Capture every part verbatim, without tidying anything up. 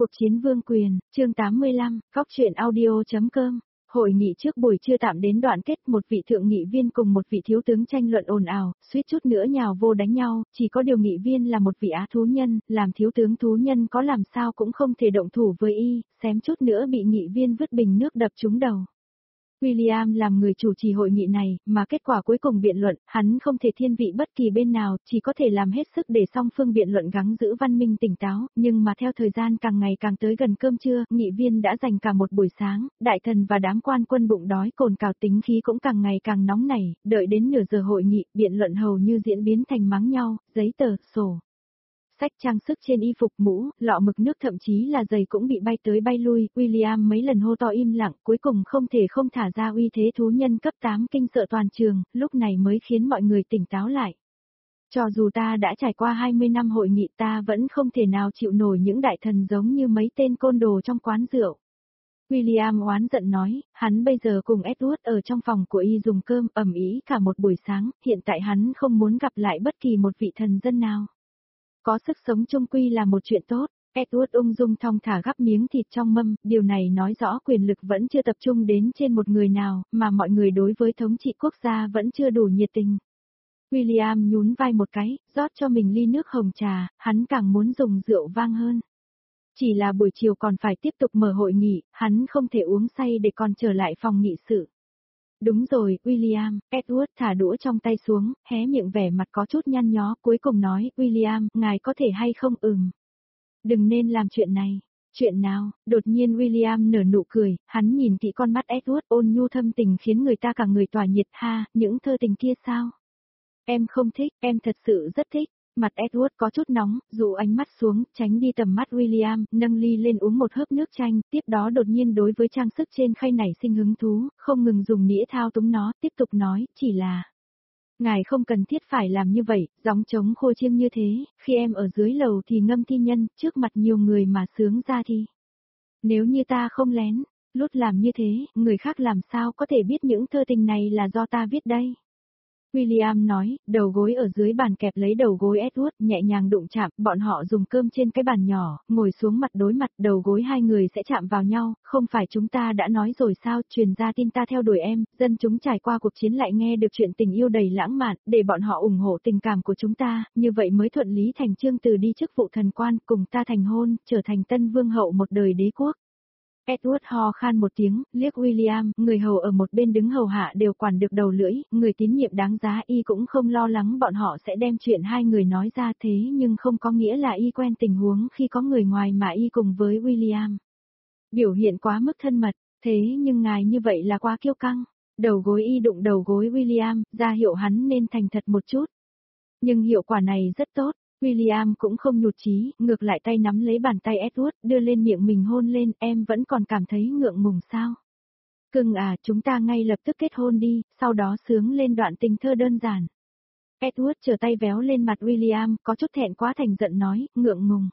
Cuộc chiến vương quyền, chương tám mươi lăm, góc truyện audio.com. Hội nghị trước buổi trưa tạm đến đoạn kết, một vị thượng nghị viên cùng một vị thiếu tướng tranh luận ồn ào, suýt chút nữa nhào vô đánh nhau, chỉ có điều nghị viên là một vị á thú nhân, làm thiếu tướng thú nhân có làm sao cũng không thể động thủ với y, xém chút nữa bị nghị viên vứt bình nước đập trúng đầu. William làm người chủ trì hội nghị này, mà kết quả cuối cùng biện luận, hắn không thể thiên vị bất kỳ bên nào, chỉ có thể làm hết sức để song phương biện luận gắng giữ văn minh tỉnh táo, nhưng mà theo thời gian càng ngày càng tới gần cơm trưa, nghị viên đã dành cả một buổi sáng, đại thần và đám quan quân bụng đói cồn cào tính khí cũng càng ngày càng nóng nảy, đợi đến nửa giờ hội nghị, biện luận hầu như diễn biến thành mắng nhau, giấy tờ, sổ. Sách trang sức trên y phục, mũ, lọ mực nước, thậm chí là giày cũng bị bay tới bay lui, William mấy lần hô to im lặng, cuối cùng không thể không thả ra uy thế thú nhân cấp tám kinh sợ toàn trường, lúc này mới khiến mọi người tỉnh táo lại. Cho dù ta đã trải qua hai mươi năm hội nghị, ta vẫn không thể nào chịu nổi những đại thần giống như mấy tên côn đồ trong quán rượu. William oán giận nói, hắn bây giờ cùng Edward ở trong phòng của y dùng cơm ầm ĩ cả một buổi sáng, hiện tại hắn không muốn gặp lại bất kỳ một vị thần dân nào. Có sức sống chung quy là một chuyện tốt, Edward ung dung thong thả gắp miếng thịt trong mâm, điều này nói rõ quyền lực vẫn chưa tập trung đến trên một người nào, mà mọi người đối với thống trị quốc gia vẫn chưa đủ nhiệt tình. William nhún vai một cái, rót cho mình ly nước hồng trà, hắn càng muốn dùng rượu vang hơn. Chỉ là buổi chiều còn phải tiếp tục mở hội nghị, hắn không thể uống say để còn trở lại phòng nghị sự. Đúng rồi, William, Edward thả đũa trong tay xuống, hé miệng vẻ mặt có chút nhăn nhó, cuối cùng nói, William, ngài có thể hay không ừm. Đừng nên làm chuyện này. Chuyện nào? Đột nhiên William nở nụ cười, hắn nhìn kỹ con mắt Edward ôn nhu thâm tình khiến người ta cả người tỏa nhiệt, ha, những thơ tình kia sao? Em không thích, em thật sự rất thích. Mặt Edward có chút nóng, dụ ánh mắt xuống, tránh đi tầm mắt William, nâng ly lên uống một hớp nước chanh, tiếp đó đột nhiên đối với trang sức trên khay nảy sinh hứng thú, không ngừng dùng nĩa thao túng nó, tiếp tục nói, chỉ là... Ngài không cần thiết phải làm như vậy, gióng trống khô chiêng như thế, khi em ở dưới lầu thì ngâm thi nhân, trước mặt nhiều người mà sướng ra thì... Nếu như ta không lén, lút làm như thế, người khác làm sao có thể biết những thơ tình này là do ta viết đây? William nói, đầu gối ở dưới bàn kẹp lấy đầu gối Edward, nhẹ nhàng đụng chạm, bọn họ dùng cơm trên cái bàn nhỏ, ngồi xuống mặt đối mặt, đầu gối hai người sẽ chạm vào nhau, không phải chúng ta đã nói rồi sao, truyền ra tin ta theo đuổi em, dân chúng trải qua cuộc chiến lại nghe được chuyện tình yêu đầy lãng mạn, để bọn họ ủng hộ tình cảm của chúng ta, như vậy mới thuận lý thành chương từ đi chức vụ thần quan, cùng ta thành hôn, trở thành tân vương hậu một đời đế quốc. Edward ho khan một tiếng, liếc William, người hầu ở một bên đứng hầu hạ đều quản được đầu lưỡi, người tín nhiệm đáng giá, y cũng không lo lắng bọn họ sẽ đem chuyện hai người nói ra, thế nhưng không có nghĩa là y quen tình huống khi có người ngoài mà y cùng với William. Biểu hiện quá mức thân mật, thế nhưng ngài như vậy là quá kiêu căng. Đầu gối y đụng đầu gối William, ra hiệu hắn nên thành thật một chút. Nhưng hiệu quả này rất tốt. William cũng không nhụt chí, ngược lại tay nắm lấy bàn tay Edward, đưa lên miệng mình hôn lên, em vẫn còn cảm thấy ngượng ngùng sao? Cưng à, chúng ta ngay lập tức kết hôn đi, sau đó sướng lên đoạn tình thơ đơn giản. Edward trở tay véo lên mặt William, có chút thẹn quá thành giận nói, ngượng ngùng.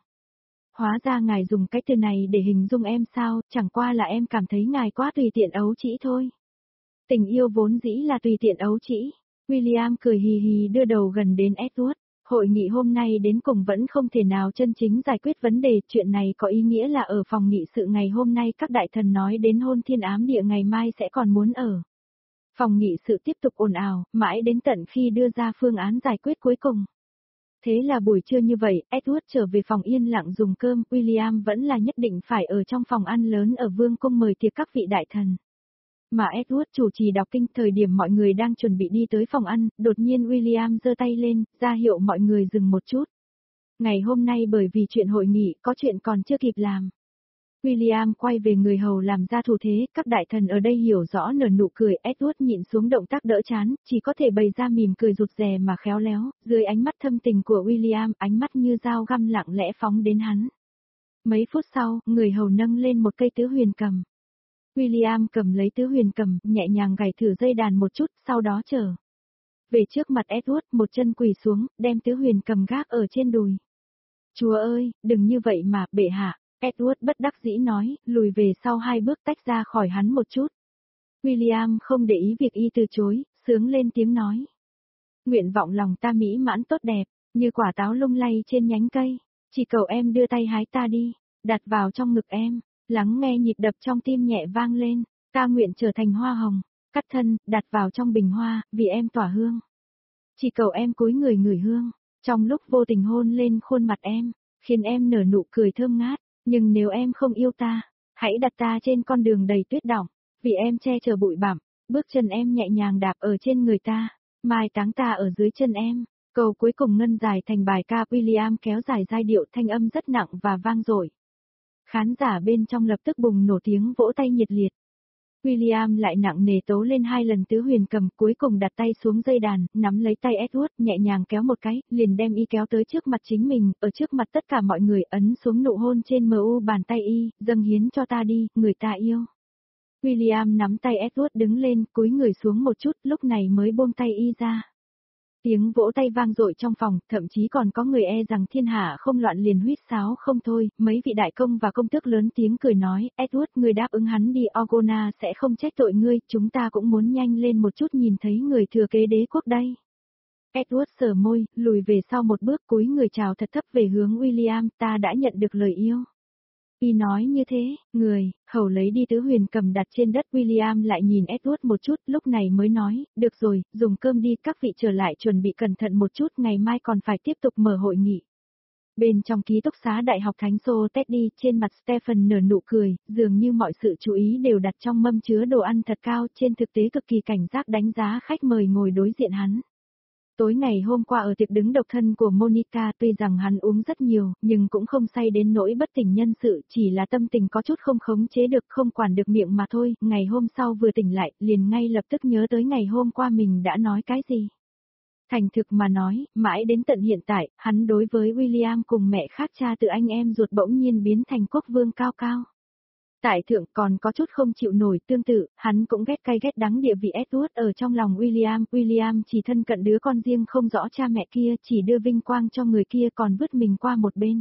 Hóa ra ngài dùng cái từ này để hình dung em sao, chẳng qua là em cảm thấy ngài quá tùy tiện ấu trĩ thôi. Tình yêu vốn dĩ là tùy tiện ấu trĩ. William cười hì hì đưa đầu gần đến Edward. Hội nghị hôm nay đến cùng vẫn không thể nào chân chính giải quyết vấn đề, chuyện này có ý nghĩa là ở phòng nghị sự ngày hôm nay các đại thần nói đến hôn thiên ám địa ngày mai sẽ còn muốn ở. Phòng nghị sự tiếp tục ồn ào, mãi đến tận khi đưa ra phương án giải quyết cuối cùng. Thế là buổi trưa như vậy, Edward trở về phòng yên lặng dùng cơm, William vẫn là nhất định phải ở trong phòng ăn lớn ở vương cung mời tiệc các vị đại thần. Mà Edward chủ trì đọc kinh, thời điểm mọi người đang chuẩn bị đi tới phòng ăn, đột nhiên William giơ tay lên, ra hiệu mọi người dừng một chút. Ngày hôm nay bởi vì chuyện hội nghị, có chuyện còn chưa kịp làm. William quay về người hầu làm ra thủ thế, các đại thần ở đây hiểu rõ nở nụ cười, Edward nhịn xuống động tác đỡ chán, chỉ có thể bày ra mỉm cười rụt rè mà khéo léo, dưới ánh mắt thâm tình của William, ánh mắt như dao găm lặng lẽ phóng đến hắn. Mấy phút sau, người hầu nâng lên một cây tứ huyền cầm. William cầm lấy tứ huyền cầm, nhẹ nhàng gảy thử dây đàn một chút, sau đó trở về trước mặt Edward, một chân quỳ xuống, đem tứ huyền cầm gác ở trên đùi. Chúa ơi, đừng như vậy mà, bệ hạ, Edward bất đắc dĩ nói, lùi về sau hai bước tách ra khỏi hắn một chút. William không để ý việc y từ chối, sướng lên tiếng nói. Nguyện vọng lòng ta mỹ mãn tốt đẹp, như quả táo lung lay trên nhánh cây, chỉ cầu em đưa tay hái ta đi. đặt vào trong ngực em, lắng nghe nhịp đập trong tim nhẹ vang lên, ta nguyện trở thành hoa hồng, cắt thân, đặt vào trong bình hoa, vì em tỏa hương. Chỉ cầu em cúi người ngửi hương, trong lúc vô tình hôn lên khuôn mặt em, khiến em nở nụ cười thơm ngát, nhưng nếu em không yêu ta, hãy đặt ta trên con đường đầy tuyết đọng, vì em che chở bụi bặm, bước chân em nhẹ nhàng đạp ở trên người ta, mai táng ta ở dưới chân em. Câu cuối cùng ngân dài thành bài ca William kéo dài giai điệu thanh âm rất nặng và vang dội. Khán giả bên trong lập tức bùng nổ tiếng vỗ tay nhiệt liệt. William lại nặng nề tấu lên hai lần tứ huyền cầm, cuối cùng đặt tay xuống dây đàn, nắm lấy tay Edward, nhẹ nhàng kéo một cái, liền đem y kéo tới trước mặt chính mình, ở trước mặt tất cả mọi người ấn xuống nụ hôn trên mu bàn tay y, dâng hiến cho ta đi, người ta yêu. William nắm tay Edward đứng lên, cúi người xuống một chút, lúc này mới buông tay y ra. Tiếng vỗ tay vang dội trong phòng, thậm chí còn có người e rằng thiên hạ không loạn liền huýt sáo không thôi, mấy vị đại công và công tước lớn tiếng cười nói, Edward, ngươi đáp ứng hắn đi, Orgona sẽ không trách tội ngươi, chúng ta cũng muốn nhanh lên một chút nhìn thấy người thừa kế đế quốc đây. Edward sờ môi, lùi về sau một bước, cúi người chào thật thấp về hướng William, ta đã nhận được lời yêu. Y nói như thế, người, hầu lấy đi tứ huyền cầm đặt trên đất. William lại nhìn Edward một chút, lúc này mới nói, được rồi, dùng cơm đi, các vị trở lại chuẩn bị cẩn thận một chút, ngày mai còn phải tiếp tục mở hội nghị. Bên trong ký túc xá Đại học Thánh Xô Teddy, trên mặt Stephen nở nụ cười, dường như mọi sự chú ý đều đặt trong mâm chứa đồ ăn thật cao, trên thực tế cực kỳ cảnh giác đánh giá khách mời ngồi đối diện hắn. Tối ngày hôm qua ở tiệc đứng độc thân của Monica, tuy rằng hắn uống rất nhiều, nhưng cũng không say đến nỗi bất tỉnh nhân sự, chỉ là tâm tình có chút không khống chế được, không quản được miệng mà thôi. Ngày hôm sau vừa tỉnh lại, liền ngay lập tức nhớ tới ngày hôm qua mình đã nói cái gì. Thành thực mà nói, mãi đến tận hiện tại, hắn đối với William cùng mẹ khác cha từ anh em ruột bỗng nhiên biến thành quốc vương cao cao. Tại thượng còn có chút không chịu nổi, tương tự, hắn cũng ghét cay ghét đắng địa vị Edward ở trong lòng William. William chỉ thân cận đứa con riêng không rõ cha mẹ kia, chỉ đưa vinh quang cho người kia còn vứt mình qua một bên.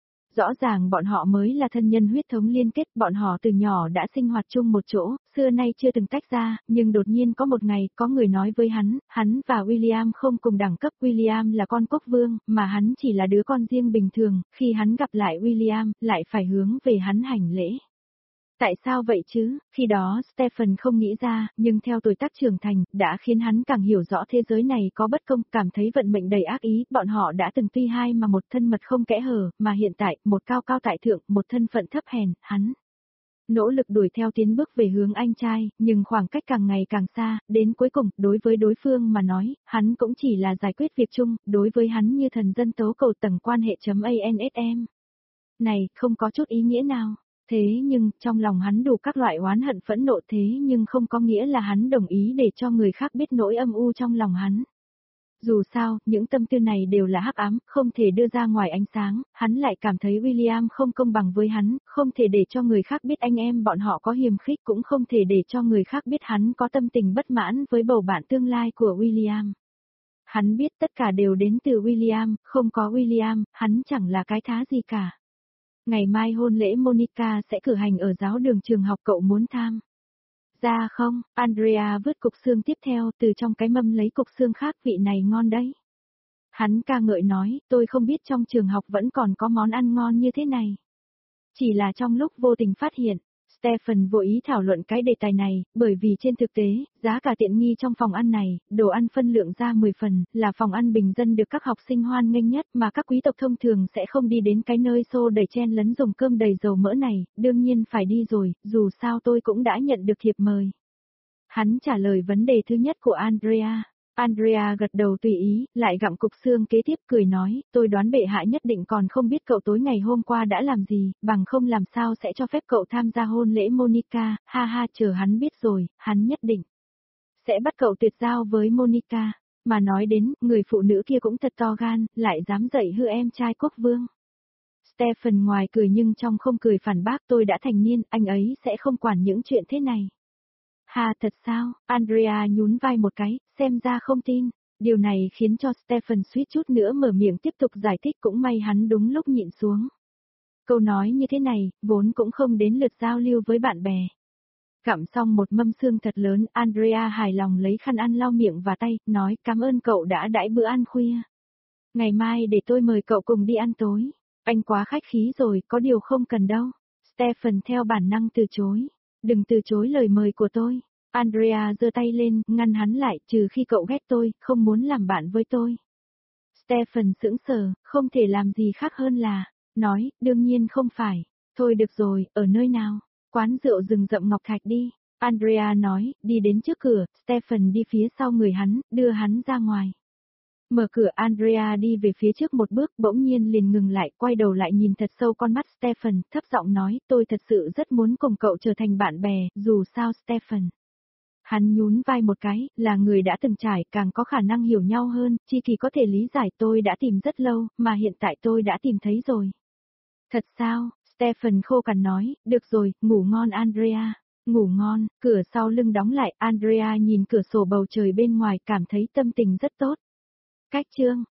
Rõ ràng bọn họ mới là thân nhân huyết thống liên kết, bọn họ từ nhỏ đã sinh hoạt chung một chỗ, xưa nay chưa từng tách ra, nhưng đột nhiên có một ngày, có người nói với hắn, hắn và William không cùng đẳng cấp, William là con quốc vương, mà hắn chỉ là đứa con riêng bình thường, khi hắn gặp lại William, lại phải hướng về hắn hành lễ. Tại sao vậy chứ, khi đó Stephen không nghĩ ra, nhưng theo tuổi tác trưởng thành, đã khiến hắn càng hiểu rõ thế giới này có bất công, cảm thấy vận mệnh đầy ác ý, bọn họ đã từng tuy hai mà một thân mật không kẽ hở, mà hiện tại, một cao cao tại thượng, một thân phận thấp hèn, hắn nỗ lực đuổi theo tiến bước về hướng anh trai, nhưng khoảng cách càng ngày càng xa, đến cuối cùng, đối với đối phương mà nói, hắn cũng chỉ là giải quyết việc chung, đối với hắn như thần dân tố cầu tầng quan hệ chấm ansm. Này, không có chút ý nghĩa nào. Thế nhưng, trong lòng hắn đủ các loại oán hận phẫn nộ, thế nhưng không có nghĩa là hắn đồng ý để cho người khác biết nỗi âm u trong lòng hắn. Dù sao, những tâm tư này đều là hắc ám, không thể đưa ra ngoài ánh sáng, hắn lại cảm thấy William không công bằng với hắn, không thể để cho người khác biết anh em bọn họ có hiềm khích, cũng không thể để cho người khác biết hắn có tâm tình bất mãn với bầu bạn tương lai của William. Hắn biết tất cả đều đến từ William, không có William, hắn chẳng là cái thá gì cả. Ngày mai hôn lễ Monica sẽ cử hành ở giáo đường trường học, cậu muốn tham ra không? Andrea vớt cục xương tiếp theo từ trong cái mâm lấy cục xương khác, vị này ngon đấy. Hắn ca ngợi nói, tôi không biết trong trường học vẫn còn có món ăn ngon như thế này. Chỉ là trong lúc vô tình phát hiện, Stephen vô ý thảo luận cái đề tài này, bởi vì trên thực tế, giá cả tiện nghi trong phòng ăn này, đồ ăn phân lượng ra mười phần, là phòng ăn bình dân được các học sinh hoan nghênh nhất, mà các quý tộc thông thường sẽ không đi đến cái nơi xô đầy chen lấn dùng cơm đầy dầu mỡ này, đương nhiên phải đi rồi, dù sao tôi cũng đã nhận được thiệp mời. Hắn trả lời vấn đề thứ nhất của Andrea. Andrea gật đầu tùy ý, lại gặm cục xương kế tiếp cười nói, tôi đoán bệ hạ nhất định còn không biết cậu tối ngày hôm qua đã làm gì, bằng không làm sao sẽ cho phép cậu tham gia hôn lễ Monica, ha ha, chờ hắn biết rồi, hắn nhất định sẽ bắt cậu tuyệt giao với Monica. Mà nói đến, người phụ nữ kia cũng thật to gan, lại dám dạy hư em trai quốc vương. Stephen ngoài cười nhưng trong không cười phản bác, tôi đã thành niên, anh ấy sẽ không quản những chuyện thế này. Ha, thật sao? Andrea nhún vai một cái, xem ra không tin. Điều này khiến cho Stephen suýt chút nữa mở miệng tiếp tục giải thích, cũng may hắn đúng lúc nhịn xuống. Câu nói như thế này, vốn cũng không đến lượt giao lưu với bạn bè. Gặm xong một mâm xương thật lớn, Andrea hài lòng lấy khăn ăn lau miệng và tay, nói cảm ơn cậu đã đãi bữa ăn khuya. Ngày mai để tôi mời cậu cùng đi ăn tối. Anh quá khách khí rồi, có điều không cần đâu. Stephen theo bản năng từ chối. Đừng từ chối lời mời của tôi. Andrea giơ tay lên, ngăn hắn lại, trừ khi cậu ghét tôi, không muốn làm bạn với tôi. Stephen sững sờ, không thể làm gì khác hơn là, nói, đương nhiên không phải. Thôi được rồi, ở nơi nào? Quán rượu rừng rậm Ngọc Thạch đi. Andrea nói, đi đến trước cửa, Stephen đi phía sau người hắn, đưa hắn ra ngoài. Mở cửa Andrea đi về phía trước một bước, bỗng nhiên liền ngừng lại, quay đầu lại nhìn thật sâu con mắt Stephen, thấp giọng nói, tôi thật sự rất muốn cùng cậu trở thành bạn bè, dù sao Stephen. Hắn nhún vai một cái, là người đã từng trải, càng có khả năng hiểu nhau hơn, Chi Kỳ có thể lý giải tôi đã tìm rất lâu, mà hiện tại tôi đã tìm thấy rồi. Thật sao? Stephen khô cằn nói, được rồi, ngủ ngon Andrea. Ngủ ngon, cửa sau lưng đóng lại, Andrea nhìn cửa sổ bầu trời bên ngoài, cảm thấy tâm tình rất tốt. Cách chương